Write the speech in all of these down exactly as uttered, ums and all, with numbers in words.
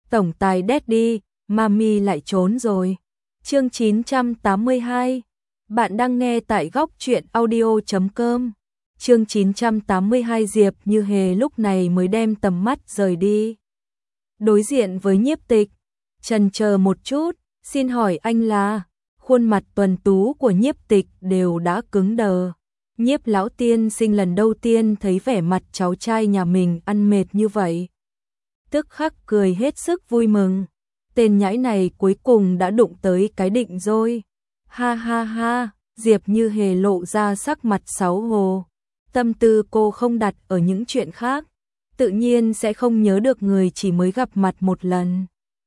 tổng tài Daddy, Mami lại trốn rồi. Chương chín trăm tám mươi hai. Bạn đang nghe tại góc truyện audio chấm com. Chương chín trăm tám mươi hai. Diệp Như Hề lúc này mới đem tầm mắt rời đi. Đối diện với Nhiếp Tịch, chần chờ một chút, xin hỏi anh là? Khuôn mặt tuần tú của Nhiếp Tịch đều đã cứng đờ. Nhiếp lão tiên sinh lần đầu tiên thấy vẻ mặt cháu trai nhà mình ăn mệt như vậy, tức khắc cười hết sức vui mừng. Tên nhãi này cuối cùng đã đụng tới cái định rồi. Ha ha ha, Diệp Như Hề lộ ra sắc mặt xấu hổ. Tâm tư cô không đặt ở những chuyện khác, tự nhiên sẽ không nhớ được người chỉ mới gặp mặt một lần.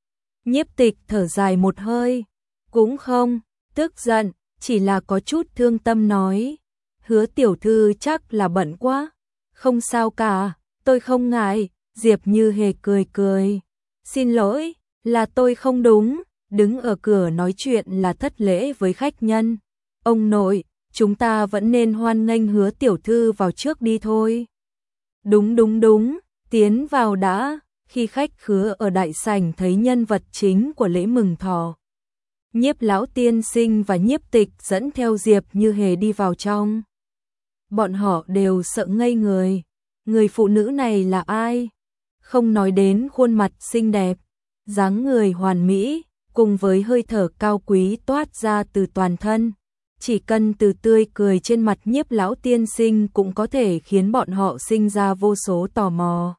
Nhiếp Tịch thở dài một hơi, cũng không tức giận, chỉ là có chút thương tâm nói. Hứa tiểu thư chắc là bận quá. Không sao cả, tôi không ngại. Diệp Như Hề cười cười. Xin lỗi, là tôi không đúng. Đứng ở cửa nói chuyện là thất lễ với khách nhân. Ông nội, chúng ta vẫn nên hoan nghênh Hứa tiểu thư vào trước đi thôi. Đúng đúng đúng, tiến vào đã. Khi khách khứa ở đại sảnh thấy nhân vật chính của lễ mừng thọ, Nhiếp lão tiên sinh và Nhiếp Tịch dẫn theo Diệp Như Hề đi vào trong. Bọn họ đều sợ ngây người. Người phụ nữ này là ai? Không nói đến khuôn mặt xinh đẹp, dáng người hoàn mỹ, cùng với hơi thở cao quý toát ra từ toàn thân. Chỉ cần từ tươi cười trên mặt Nhiếp lão tiên sinh cũng có thể khiến bọn họ sinh ra vô số tò mò.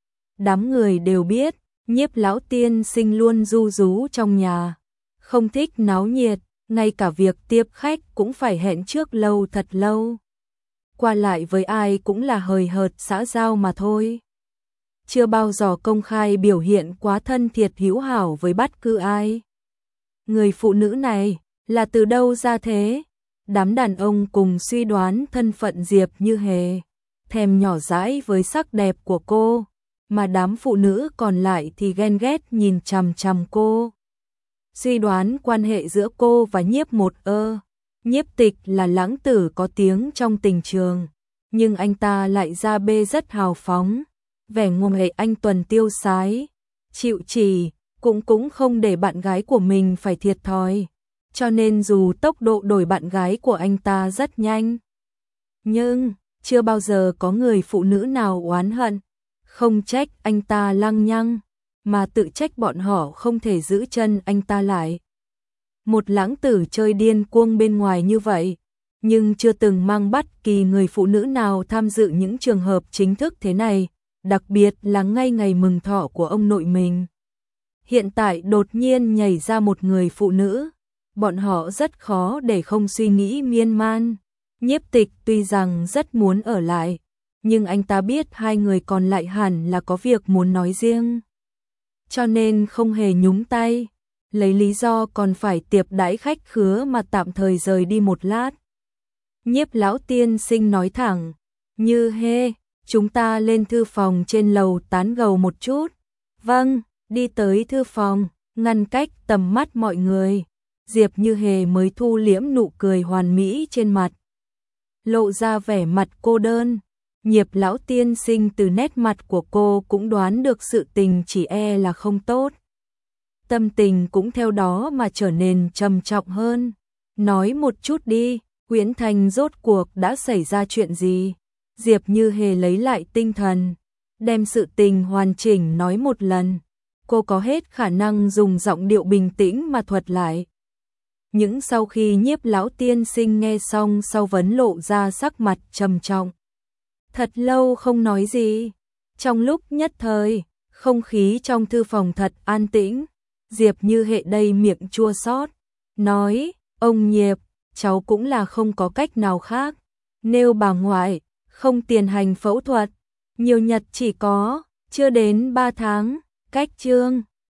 Đám người đều biết, Nhiếp lão tiên sinh luôn ru rú trong nhà, không thích náo nhiệt, ngay cả việc tiếp khách cũng phải hẹn trước lâu thật lâu. Qua lại với ai cũng là hời hợt xã giao mà thôi. Chưa bao giờ công khai biểu hiện quá thân thiệt hữu hảo với bất cứ ai. Người phụ nữ này là từ đâu ra thế? Đám đàn ông cùng suy đoán thân phận Diệp Như Hề, thèm nhỏ dãi với sắc đẹp của cô, mà đám phụ nữ còn lại thì ghen ghét nhìn chằm chằm cô. Suy đoán quan hệ giữa cô và Nhiếp Một Ơ. Nhiếp Tịch là lãng tử có tiếng trong tình trường, nhưng anh ta lại ra bê rất hào phóng, vẻ ngoài anh tuần tiêu sái, chịu chỉ, cũng cũng không để bạn gái của mình phải thiệt thòi, cho nên dù tốc độ đổi bạn gái của anh ta rất nhanh, nhưng chưa bao giờ có người phụ nữ nào oán hận, không trách anh ta lăng nhăng, mà tự trách bọn họ không thể giữ chân anh ta lại. Một lãng tử chơi điên cuồng bên ngoài như vậy, nhưng chưa từng mang bất kỳ người phụ nữ nào tham dự những trường hợp chính thức thế này, đặc biệt là ngay ngày mừng thọ của ông nội mình. Hiện tại đột nhiên nhảy ra một người phụ nữ, bọn họ rất khó để không suy nghĩ miên man. Nhiếp Tịch tuy rằng rất muốn ở lại, nhưng anh ta biết hai người còn lại hẳn là có việc muốn nói riêng, cho nên không hề nhúng tay. Lấy lý do còn phải tiệp đãi khách khứa mà tạm thời rời đi một lát. Nhiếp lão tiên sinh nói thẳng, Như Hê, chúng ta lên thư phòng trên lầu tán gẫu một chút. Vâng, đi tới thư phòng, ngăn cách tầm mắt mọi người. Diệp Như Hề mới thu liễm nụ cười hoàn mỹ trên mặt, lộ ra vẻ mặt cô đơn. Nhiếp lão tiên sinh từ nét mặt của cô cũng đoán được sự tình chỉ e là không tốt. Tâm tình cũng theo đó mà trở nên trầm trọng hơn. Nói một chút đi, Uyển Thành rốt cuộc đã xảy ra chuyện gì? Diệp Như Hề lấy lại tinh thần, đem sự tình hoàn chỉnh nói một lần. Cô có hết khả năng dùng giọng điệu bình tĩnh mà thuật lại. Những sau khi Nhiếp lão tiên sinh nghe xong sau vấn lộ ra sắc mặt trầm trọng. Thật lâu không nói gì. Trong lúc nhất thời, không khí trong thư phòng thật an tĩnh. Diệp Như Hề đầy miệng chua xót, nói, ông Nhiếp, cháu cũng là không có cách nào khác. Nếu bà ngoại không tiền hành phẫu thuật, nhiều nhật chỉ có, chưa đến ba tháng, cách chương